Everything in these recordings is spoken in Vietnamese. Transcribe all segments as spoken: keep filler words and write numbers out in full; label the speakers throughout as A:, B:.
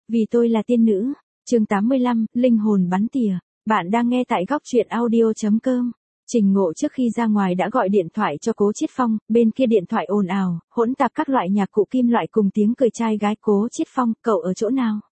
A: Vì tôi là tiên nữ. Chương tám mươi lăm, linh hồn bắn tỉa. Bạn đang nghe tại góc truyện audio chấm com. Trình Ngộ trước khi ra ngoài đã gọi điện thoại cho Cố Chiết Phong, bên kia điện thoại ồn ào, hỗn tạp các loại nhạc cụ kim loại cùng tiếng cười trai gái. Cố Chiết Phong, cậu ở chỗ nào?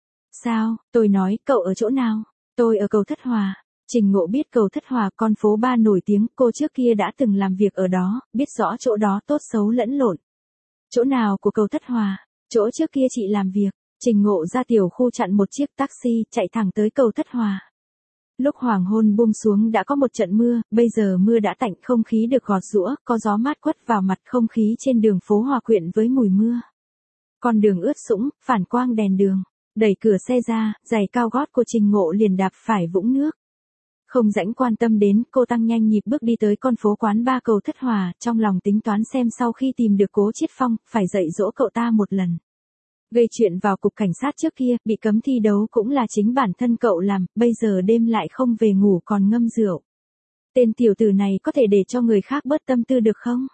A: Sao? Tôi nói, cậu ở chỗ nào? Tôi ở cầu Thất Hòa. Trình Ngộ biết cầu Thất Hòa, con phố ba nổi tiếng, cô trước kia đã từng làm việc ở đó, biết rõ chỗ đó tốt xấu lẫn lộn. Chỗ nào của cầu Thất Hòa? Chỗ trước kia chị làm việc. Trình Ngộ ra tiểu khu chặn một chiếc taxi, chạy thẳng tới cầu Thất Hòa. Lúc hoàng hôn buông xuống đã có một trận mưa, bây giờ mưa đã tạnh, không khí được gọt giũa, có gió mát quất vào mặt, không khí trên đường phố hòa quyện với mùi mưa. Con đường ướt sũng, phản quang đèn đường. Đẩy cửa xe ra, giày cao gót của Trình Ngộ liền đạp phải vũng nước. Không rảnh quan tâm đến, cô tăng nhanh nhịp bước đi tới con phố quán ba cầu Thất Hòa, trong lòng tính toán xem sau khi tìm được Cố Chiết Phong, phải dạy dỗ cậu ta một lần. Gây chuyện vào cục cảnh sát trước kia, bị cấm thi đấu cũng là chính bản thân cậu làm, bây giờ đêm lại không về ngủ còn ngâm rượu. Tên tiểu tử này có thể để cho người khác bớt tâm tư được không?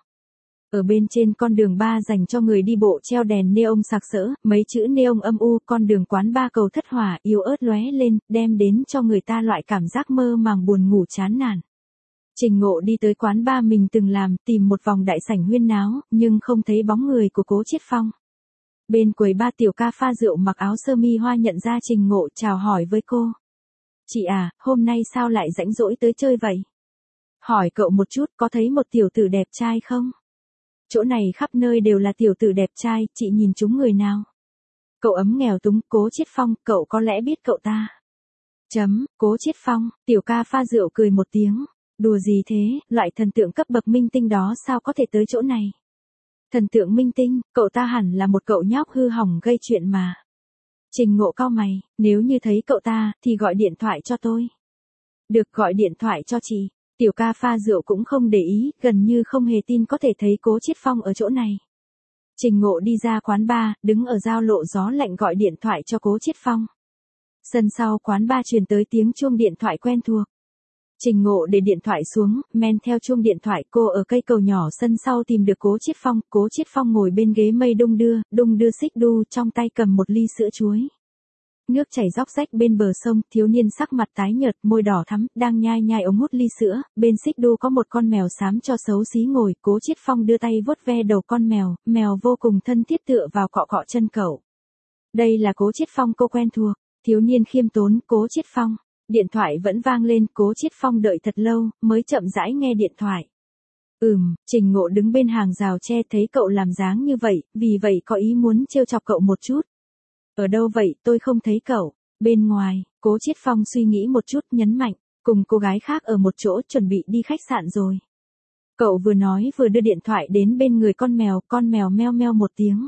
A: Ở bên trên con đường ba dành cho người đi bộ treo đèn neon sặc sỡ, mấy chữ neon âm u, con đường quán ba cầu Thất Hòa yếu ớt lóe lên, đem đến cho người ta loại cảm giác mơ màng buồn ngủ chán nản. Trình Ngộ đi tới quán ba mình từng làm, tìm một vòng đại sảnh huyên náo, nhưng không thấy bóng người của Cố Chiết Phong. Bên quầy ba tiểu ca pha rượu mặc áo sơ mi hoa nhận ra Trình Ngộ, chào hỏi với cô. Chị à, hôm nay sao lại rảnh rỗi tới chơi vậy? Hỏi cậu một chút, có thấy một tiểu tử đẹp trai không? Chỗ này khắp nơi đều là tiểu tử đẹp trai, chị nhìn chúng người nào? Cậu ấm nghèo túng, Cố Chiết Phong, cậu có lẽ biết cậu ta. Chấm, Cố Chiết Phong, tiểu ca pha rượu cười một tiếng. Đùa gì thế, loại thần tượng cấp bậc minh tinh đó sao có thể tới chỗ này? Thần tượng minh tinh, cậu ta hẳn là một cậu nhóc hư hỏng gây chuyện mà. Trình Ngộ cau mày, nếu như thấy cậu ta, thì gọi điện thoại cho tôi. Được, gọi điện thoại cho chị. Tiểu ca pha rượu cũng không để ý, gần như không hề tin có thể thấy Cố Chiết Phong ở chỗ này. Trình Ngộ đi ra quán bar, đứng ở giao lộ gió lạnh gọi điện thoại cho Cố Chiết Phong. Sân sau quán bar truyền tới tiếng chuông điện thoại quen thuộc. Trình Ngộ để điện thoại xuống, men theo chuông điện thoại, cô ở cây cầu nhỏ sân sau tìm được Cố Chiết Phong. Cố Chiết Phong ngồi bên ghế mây đung đưa, đung đưa xích đu, trong tay cầm một ly sữa chuối. Nước chảy róc rách bên bờ sông, thiếu niên sắc mặt tái nhợt, môi đỏ thắm, đang nhai nhai ống hút ly sữa, bên xích đu có một con mèo xám cho xấu xí ngồi. Cố Chiết Phong đưa tay vuốt ve đầu con mèo, mèo vô cùng thân thiết tựa vào cọ cọ chân cậu. Đây là Cố Chiết Phong cô quen thuộc. Thiếu niên khiêm tốn, Cố Chiết Phong. Điện thoại vẫn vang lên, Cố Chiết Phong đợi thật lâu, mới chậm rãi nghe điện thoại. Ừm, Trình Ngộ đứng bên hàng rào tre thấy cậu làm dáng như vậy, vì vậy có ý muốn trêu chọc cậu một chút. Ở đâu vậy, tôi không thấy cậu. Bên ngoài, Cố Chiết Phong suy nghĩ một chút, nhấn mạnh, cùng cô gái khác ở một chỗ, chuẩn bị đi khách sạn rồi. Cậu vừa nói vừa đưa điện thoại đến bên người con mèo, con mèo meo meo một tiếng.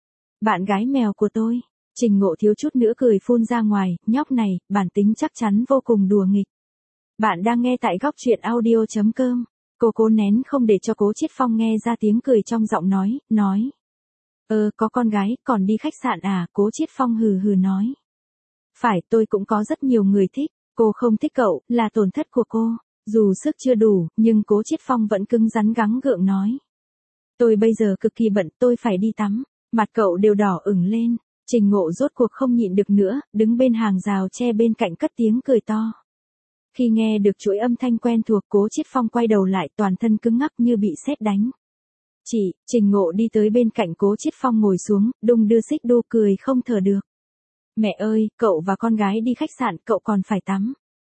A: Bạn gái mèo của tôi. Trình Ngộ thiếu chút nữa cười phun ra ngoài, nhóc này, bản tính chắc chắn vô cùng đùa nghịch. Bạn đang nghe tại góc truyện audio chấm com. Cô cố nén không để cho Cố Chiết Phong nghe ra tiếng cười trong giọng nói, nói. Ờ, có con gái, còn đi khách sạn à? Cố Chiết Phong hừ hừ nói. Phải, tôi cũng có rất nhiều người thích, cô không thích cậu, là tổn thất của cô. Dù sức chưa đủ, nhưng Cố Chiết Phong vẫn cứng rắn gắng gượng nói. Tôi bây giờ cực kỳ bận, tôi phải đi tắm. Mặt cậu đều đỏ ửng lên. Trình Ngộ rốt cuộc không nhịn được nữa, đứng bên hàng rào tre bên cạnh cất tiếng cười to. Khi nghe được chuỗi âm thanh quen thuộc, Cố Chiết Phong quay đầu lại, toàn thân cứng ngắc như bị sét đánh. Chị, Trình Ngộ đi tới bên cạnh Cố Chiết Phong ngồi xuống, đung đưa xích đu cười không thở được. Mẹ ơi, cậu và con gái đi khách sạn, cậu còn phải tắm.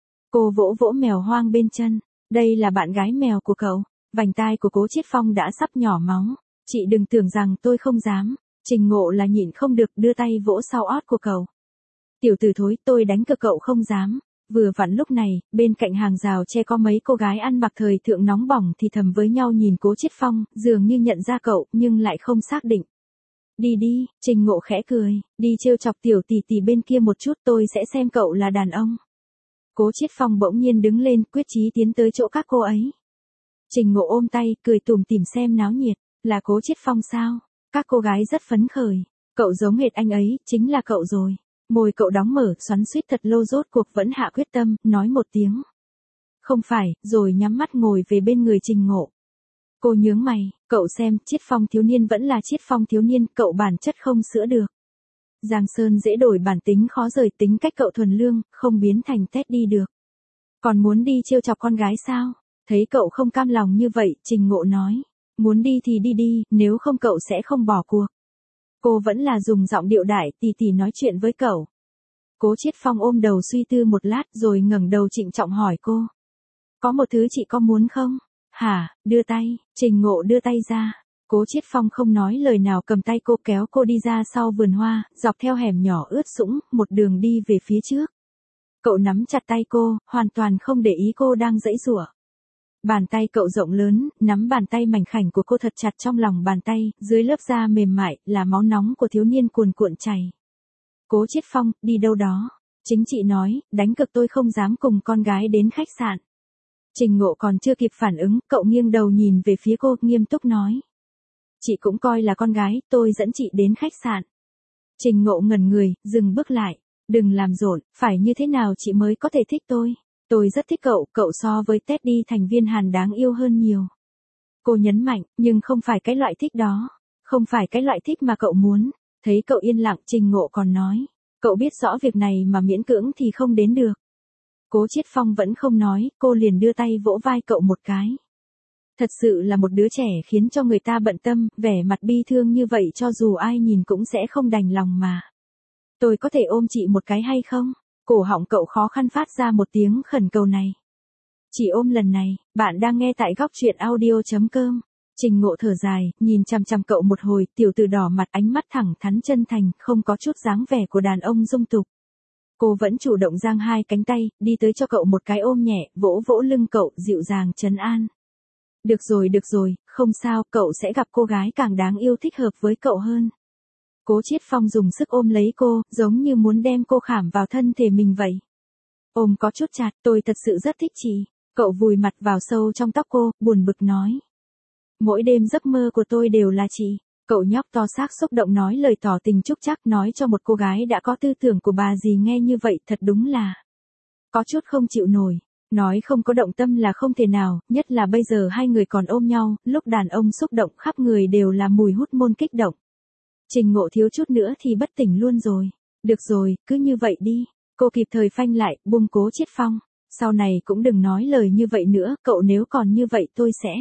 A: Cô vỗ vỗ mèo hoang bên chân. Đây là bạn gái mèo của cậu. Vành tai của Cố Chiết Phong đã sắp nhỏ máu. Chị đừng tưởng rằng tôi không dám. Trình Ngộ là nhịn không được, đưa tay vỗ sau ót của cậu. Tiểu tử thối, tôi đánh cược cậu không dám. Vừa vặn lúc này, bên cạnh hàng rào tre có mấy cô gái ăn mặc thời thượng nóng bỏng thì thầm với nhau nhìn Cố Chiết Phong, dường như nhận ra cậu, nhưng lại không xác định. Đi đi, Trình Ngộ khẽ cười, đi trêu chọc tiểu tỷ tỷ bên kia một chút, tôi sẽ xem cậu là đàn ông. Cố Chiết Phong bỗng nhiên đứng lên, quyết chí tiến tới chỗ các cô ấy. Trình Ngộ ôm tay, cười tủm tỉm xem náo nhiệt, là Cố Chiết Phong sao? Các cô gái rất phấn khởi, cậu giống hệt anh ấy, chính là cậu rồi. Môi cậu đóng mở, xoắn xuýt thật lâu rốt cuộc vẫn hạ quyết tâm, nói một tiếng. Không phải, rồi nhắm mắt ngồi về bên người Trình Ngộ. Cô nhướng mày, cậu xem, Chiết Phong thiếu niên vẫn là Chiết Phong thiếu niên, cậu bản chất không sửa được. Giang Sơn dễ đổi bản tính khó rời, tính cách cậu thuần lương, không biến thành Teddy được. Còn muốn đi trêu chọc con gái sao? Thấy cậu không cam lòng như vậy, Trình Ngộ nói. Muốn đi thì đi đi, nếu không cậu sẽ không bỏ cuộc. Cô vẫn là dùng giọng điệu đại tì tì nói chuyện với cậu. Cố Chiết Phong ôm đầu suy tư một lát rồi ngẩng đầu trịnh trọng hỏi cô. Có một thứ chị có muốn không? Hả, đưa tay, Trình Ngộ đưa tay ra. Cố Chiết Phong không nói lời nào cầm tay cô kéo cô đi ra sau vườn hoa, dọc theo hẻm nhỏ ướt sũng, một đường đi về phía trước. Cậu nắm chặt tay cô, hoàn toàn không để ý cô đang giãy giụa. Bàn tay cậu rộng lớn, nắm bàn tay mảnh khảnh của cô thật chặt trong lòng bàn tay, dưới lớp da mềm mại, là máu nóng của thiếu niên cuồn cuộn chảy. Cố Chiết Phong, đi đâu đó? Chính chị nói, đánh cực tôi không dám cùng con gái đến khách sạn. Trình Ngộ còn chưa kịp phản ứng, cậu nghiêng đầu nhìn về phía cô, nghiêm túc nói. Chị cũng coi là con gái, tôi dẫn chị đến khách sạn. Trình Ngộ ngẩn người, dừng bước lại. Đừng làm rộn, phải như thế nào chị mới có thể thích tôi? Tôi rất thích cậu, cậu so với Teddy thành viên Hàn đáng yêu hơn nhiều. Cô nhấn mạnh, nhưng không phải cái loại thích đó. Không phải cái loại thích mà cậu muốn. Thấy cậu yên lặng, Trình Ngộ còn nói. Cậu biết rõ việc này mà miễn cưỡng thì không đến được. Cố Chiết Phong vẫn không nói, cô liền đưa tay vỗ vai cậu một cái. Thật sự là một đứa trẻ khiến cho người ta bận tâm, vẻ mặt bi thương như vậy cho dù ai nhìn cũng sẽ không đành lòng mà. Tôi có thể ôm chị một cái hay không? Cổ họng cậu khó khăn phát ra một tiếng khẩn cầu này. Chỉ ôm lần này, bạn đang nghe tại góc truyện audio chấm com. Trình Ngộ thở dài, nhìn chằm chằm cậu một hồi, tiểu tử đỏ mặt, ánh mắt thẳng thắn chân thành, không có chút dáng vẻ của đàn ông dung tục. Cô vẫn chủ động giang hai cánh tay, đi tới cho cậu một cái ôm nhẹ, vỗ vỗ lưng cậu, dịu dàng trấn an. Được rồi được rồi, không sao, cậu sẽ gặp cô gái càng đáng yêu thích hợp với cậu hơn. Cố Chiết Phong dùng sức ôm lấy cô, giống như muốn đem cô khảm vào thân thể mình vậy. Ôm có chút chặt, tôi thật sự rất thích chị. Cậu vùi mặt vào sâu trong tóc cô, buồn bực nói. Mỗi đêm giấc mơ của tôi đều là chị. Cậu nhóc to xác xúc động nói lời tỏ tình chúc chắc, nói cho một cô gái đã có tư tưởng của bà gì nghe như vậy thật đúng là có chút không chịu nổi. Nói không có động tâm là không thể nào, nhất là bây giờ hai người còn ôm nhau, lúc đàn ông xúc động khắp người đều là mùi hút môn kích động. Trình Ngộ thiếu chút nữa thì bất tỉnh luôn rồi. Được rồi, cứ như vậy đi. Cô kịp thời phanh lại, buông Cố Chiết Phong. Sau này cũng đừng nói lời như vậy nữa, cậu nếu còn như vậy tôi sẽ...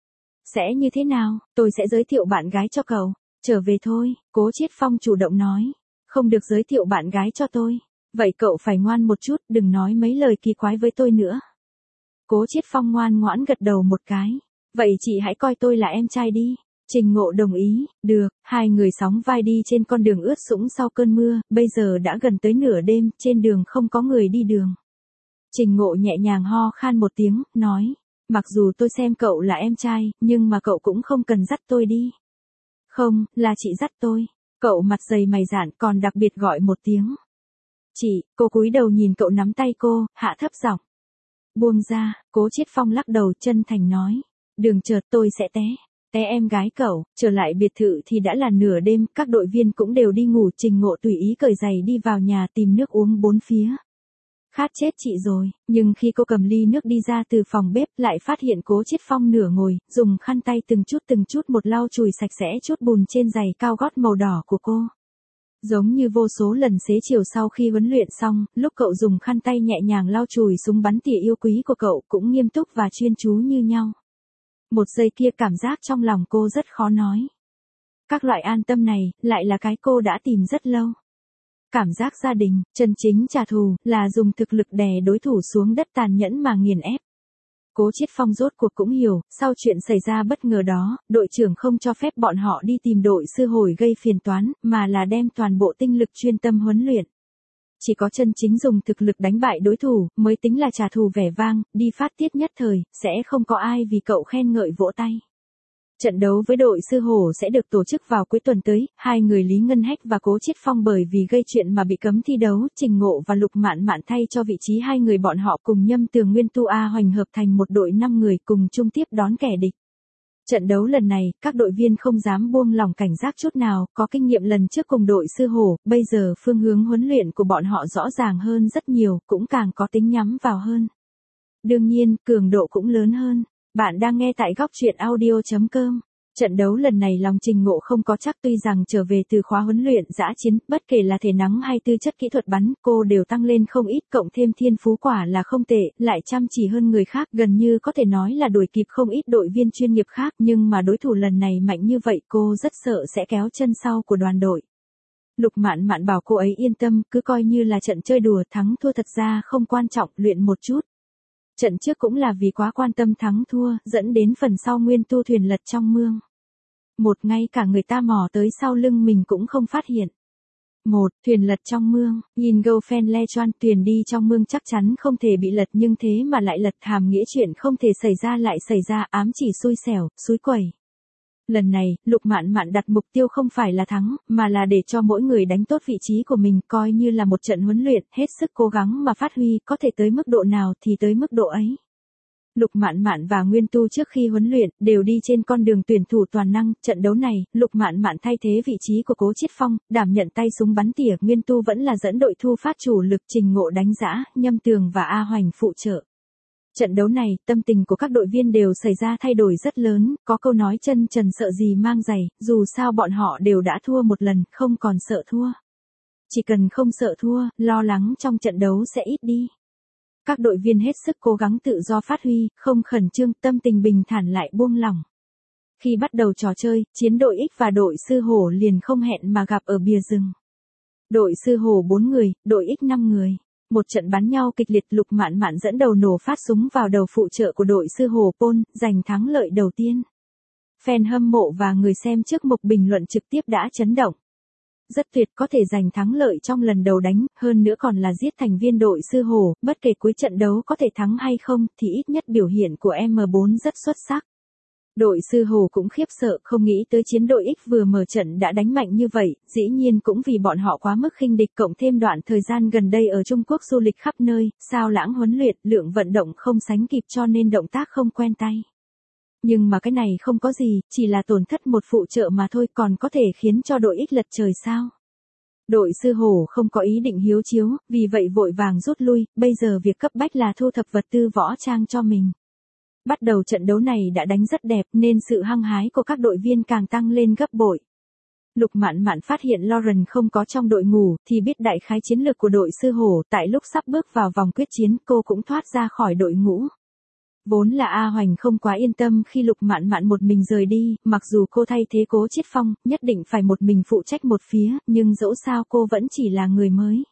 A: Sẽ như thế nào? Tôi sẽ giới thiệu bạn gái cho cậu. Trở về thôi, Cố Chiết Phong chủ động nói. Không được giới thiệu bạn gái cho tôi. Vậy cậu phải ngoan một chút, đừng nói mấy lời kỳ quái với tôi nữa. Cố Chiết Phong ngoan ngoãn gật đầu một cái. Vậy chị hãy coi tôi là em trai đi. Trình Ngộ đồng ý, được, hai người sóng vai đi trên con đường ướt sũng sau cơn mưa, bây giờ đã gần tới nửa đêm, trên đường không có người đi đường. Trình Ngộ nhẹ nhàng ho khan một tiếng, nói, mặc dù tôi xem cậu là em trai, nhưng mà cậu cũng không cần dắt tôi đi. Không, là chị dắt tôi. Cậu mặt dày mày dạn còn đặc biệt gọi một tiếng. Chị, cô cúi đầu nhìn cậu nắm tay cô, hạ thấp giọng. Buông ra, Cố Chiết Phong lắc đầu chân thành nói, đừng chợt tôi sẽ té. Té em gái cậu, trở lại biệt thự thì đã là nửa đêm, các đội viên cũng đều đi ngủ. Trình Ngộ tùy ý cởi giày đi vào nhà tìm nước uống bốn phía. Khát chết chị rồi, nhưng khi cô cầm ly nước đi ra từ phòng bếp lại phát hiện Cố Chiết Phong nửa ngồi, dùng khăn tay từng chút từng chút một lau chùi sạch sẽ chút bùn trên giày cao gót màu đỏ của cô. Giống như vô số lần xế chiều sau khi huấn luyện xong, lúc cậu dùng khăn tay nhẹ nhàng lau chùi súng bắn tỉa yêu quý của cậu cũng nghiêm túc và chuyên chú như nhau. Một giây kia cảm giác trong lòng cô rất khó nói. Các loại an tâm này, lại là cái cô đã tìm rất lâu. Cảm giác gia đình, chân chính trả thù, là dùng thực lực đè đối thủ xuống đất tàn nhẫn mà nghiền ép. Cố Chiết Phong rốt cuộc cũng hiểu, sau chuyện xảy ra bất ngờ đó, đội trưởng không cho phép bọn họ đi tìm đội sư hồi gây phiền toán, mà là đem toàn bộ tinh lực chuyên tâm huấn luyện. Chỉ có chân chính dùng thực lực đánh bại đối thủ, mới tính là trả thù vẻ vang, đi phát tiết nhất thời, sẽ không có ai vì cậu khen ngợi vỗ tay. Trận đấu với đội sư hổ sẽ được tổ chức vào cuối tuần tới, hai người Lý Ngân Hách và Cố Chiết Phong bởi vì gây chuyện mà bị cấm thi đấu, Trình Ngộ và Lục Mạn Mạn thay cho vị trí hai người bọn họ cùng Nhâm Tường Nguyên Tu A Hoành hợp thành một đội năm người cùng chung tiếp đón kẻ địch. Trận đấu lần này, các đội viên không dám buông lỏng cảnh giác chút nào, có kinh nghiệm lần trước cùng đội sư hổ, bây giờ phương hướng huấn luyện của bọn họ rõ ràng hơn rất nhiều, cũng càng có tính nhắm vào hơn. Đương nhiên, cường độ cũng lớn hơn. Bạn đang nghe tại góc truyện audio chấm com. Trận đấu lần này lòng Trình Ngộ không có chắc, tuy rằng trở về từ khóa huấn luyện dã chiến, bất kể là thể nắng hay tư chất kỹ thuật bắn, cô đều tăng lên không ít, cộng thêm thiên phú quả là không tệ, lại chăm chỉ hơn người khác, gần như có thể nói là đuổi kịp không ít đội viên chuyên nghiệp khác, nhưng mà đối thủ lần này mạnh như vậy, cô rất sợ sẽ kéo chân sau của đoàn đội. Lục Mạn Mạn bảo cô ấy yên tâm, cứ coi như là trận chơi đùa, thắng thua thật ra không quan trọng, luyện một chút. Trận trước cũng là vì quá quan tâm thắng thua, dẫn đến phần sau Nguyên Tu thuyền lật trong mương. Một, ngay cả người ta mò tới sau lưng mình cũng không phát hiện. Một, thuyền lật trong mương, nhìn Go Phen Le Choan, thuyền đi trong mương chắc chắn không thể bị lật, nhưng thế mà lại lật, hàm nghĩa chuyện không thể xảy ra lại xảy ra, ám chỉ xui xẻo, xúi quẩy. Lần này, Lục Mạn Mạn đặt mục tiêu không phải là thắng, mà là để cho mỗi người đánh tốt vị trí của mình, coi như là một trận huấn luyện, hết sức cố gắng mà phát huy, có thể tới mức độ nào thì tới mức độ ấy. Lục Mạn Mạn và Nguyên Tu trước khi huấn luyện, đều đi trên con đường tuyển thủ toàn năng, trận đấu này, Lục Mạn Mạn thay thế vị trí của Cố Chiết Phong, đảm nhận tay súng bắn tỉa, Nguyên Tu vẫn là dẫn đội thu phát chủ lực, Trình Ngộ đánh giã, Nhâm Tường và A Hoành phụ trợ. Trận đấu này, tâm tình của các đội viên đều xảy ra thay đổi rất lớn, có câu nói chân trần sợ gì mang giày, dù sao bọn họ đều đã thua một lần, không còn sợ thua. Chỉ cần không sợ thua, lo lắng trong trận đấu sẽ ít đi. Các đội viên hết sức cố gắng tự do phát huy, không khẩn trương, tâm tình bình thản lại buông lỏng. Khi bắt đầu trò chơi, chiến đội X và đội Sư Hổ liền không hẹn mà gặp ở bìa rừng. Đội Sư Hổ bốn người, đội X năm người. Một trận bắn nhau kịch liệt, Lục Mạn Mạn dẫn đầu nổ phát súng vào đầu phụ trợ của đội Sư Hổ Paul, giành thắng lợi đầu tiên. Fan hâm mộ và người xem trước mục bình luận trực tiếp đã chấn động. Rất tuyệt, có thể giành thắng lợi trong lần đầu đánh, hơn nữa còn là giết thành viên đội Sư Hổ, bất kể cuối trận đấu có thể thắng hay không, thì ít nhất biểu hiện của em bốn rất xuất sắc. Đội Sư Hổ cũng khiếp sợ, không nghĩ tới chiến đội X vừa mở trận đã đánh mạnh như vậy, dĩ nhiên cũng vì bọn họ quá mức khinh địch, cộng thêm đoạn thời gian gần đây ở Trung Quốc du lịch khắp nơi, sao lãng huấn luyện, lượng vận động không sánh kịp cho nên động tác không quen tay. Nhưng mà cái này không có gì, chỉ là tổn thất một phụ trợ mà thôi, còn có thể khiến cho đội X lật trời sao. Đội Sư Hổ không có ý định hiếu chiếu, vì vậy vội vàng rút lui, bây giờ việc cấp bách là thu thập vật tư võ trang cho mình. Bắt đầu trận đấu này đã đánh rất đẹp nên sự hăng hái của các đội viên càng tăng lên gấp bội. Lục Mạn Mạn phát hiện Lauren không có trong đội ngũ thì biết đại khái chiến lược của đội Sư Hổ, tại lúc sắp bước vào vòng quyết chiến cô cũng thoát ra khỏi đội ngũ. Vốn là A Hoành không quá yên tâm khi Lục Mạn Mạn một mình rời đi, mặc dù cô thay thế Cố Chiết Phong, nhất định phải một mình phụ trách một phía, nhưng dẫu sao cô vẫn chỉ là người mới.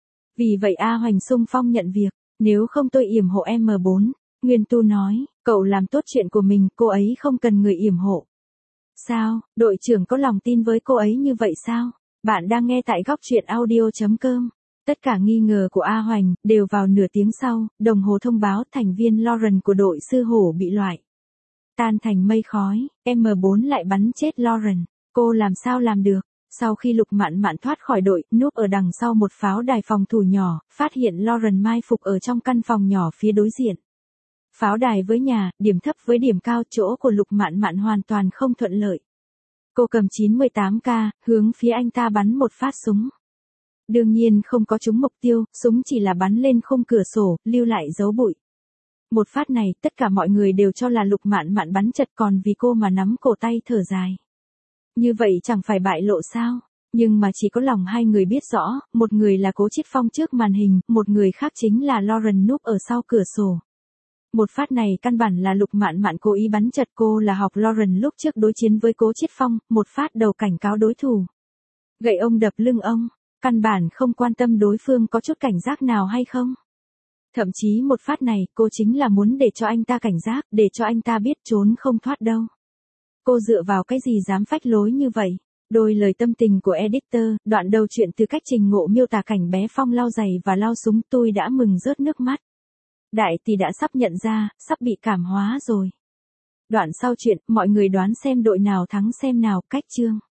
A: Vì vậy A Hoành xung phong nhận việc, nếu không tôi yểm hộ em bốn. Nguyên Tu nói, cậu làm tốt chuyện của mình, cô ấy không cần người yểm hộ. Sao, đội trưởng có lòng tin với cô ấy như vậy sao? Bạn đang nghe tại góc truyện audio chấm com. Tất cả nghi ngờ của A Hoành đều vào nửa tiếng sau, đồng hồ thông báo thành viên Lauren của đội Sư Hổ bị loại. Tan thành mây khói, em bốn lại bắn chết Lauren. Cô làm sao làm được? Sau khi Lục Mạn Mạn thoát khỏi đội, núp ở đằng sau một pháo đài phòng thủ nhỏ, phát hiện Lauren mai phục ở trong căn phòng nhỏ phía đối diện. Pháo đài với nhà, điểm thấp với điểm cao, chỗ của Lục Mạn Mạn hoàn toàn không thuận lợi. Cô cầm chín mươi tám K, hướng phía anh ta bắn một phát súng. Đương nhiên không có trúng mục tiêu, súng chỉ là bắn lên khung cửa sổ, lưu lại dấu bụi. Một phát này, tất cả mọi người đều cho là Lục Mạn Mạn bắn chật, còn vì cô mà nắm cổ tay thở dài. Như vậy chẳng phải bại lộ sao? Nhưng mà chỉ có lòng hai người biết rõ, một người là Cố Chiết Phong trước màn hình, một người khác chính là Lauren núp ở sau cửa sổ. Một phát này căn bản là Lục Mạn Mạn cố ý bắn chật, cô là học Lauren lúc trước đối chiến với Cố Chiết Phong, một phát đầu cảnh cáo đối thủ. Gậy ông đập lưng ông, căn bản không quan tâm đối phương có chút cảnh giác nào hay không. Thậm chí một phát này, cô chính là muốn để cho anh ta cảnh giác, để cho anh ta biết trốn không thoát đâu. Cô dựa vào cái gì dám phách lối như vậy? Đôi lời tâm tình của editor, đoạn đầu chuyện từ cách Trình Ngộ miêu tả cảnh bé Phong lau giày và lau súng, tôi đã mừng rớt nước mắt. Đại tỷ đã sắp nhận ra, sắp bị cảm hóa rồi. Đoạn sau chuyện, mọi người đoán xem đội nào thắng xem nào, cách chương.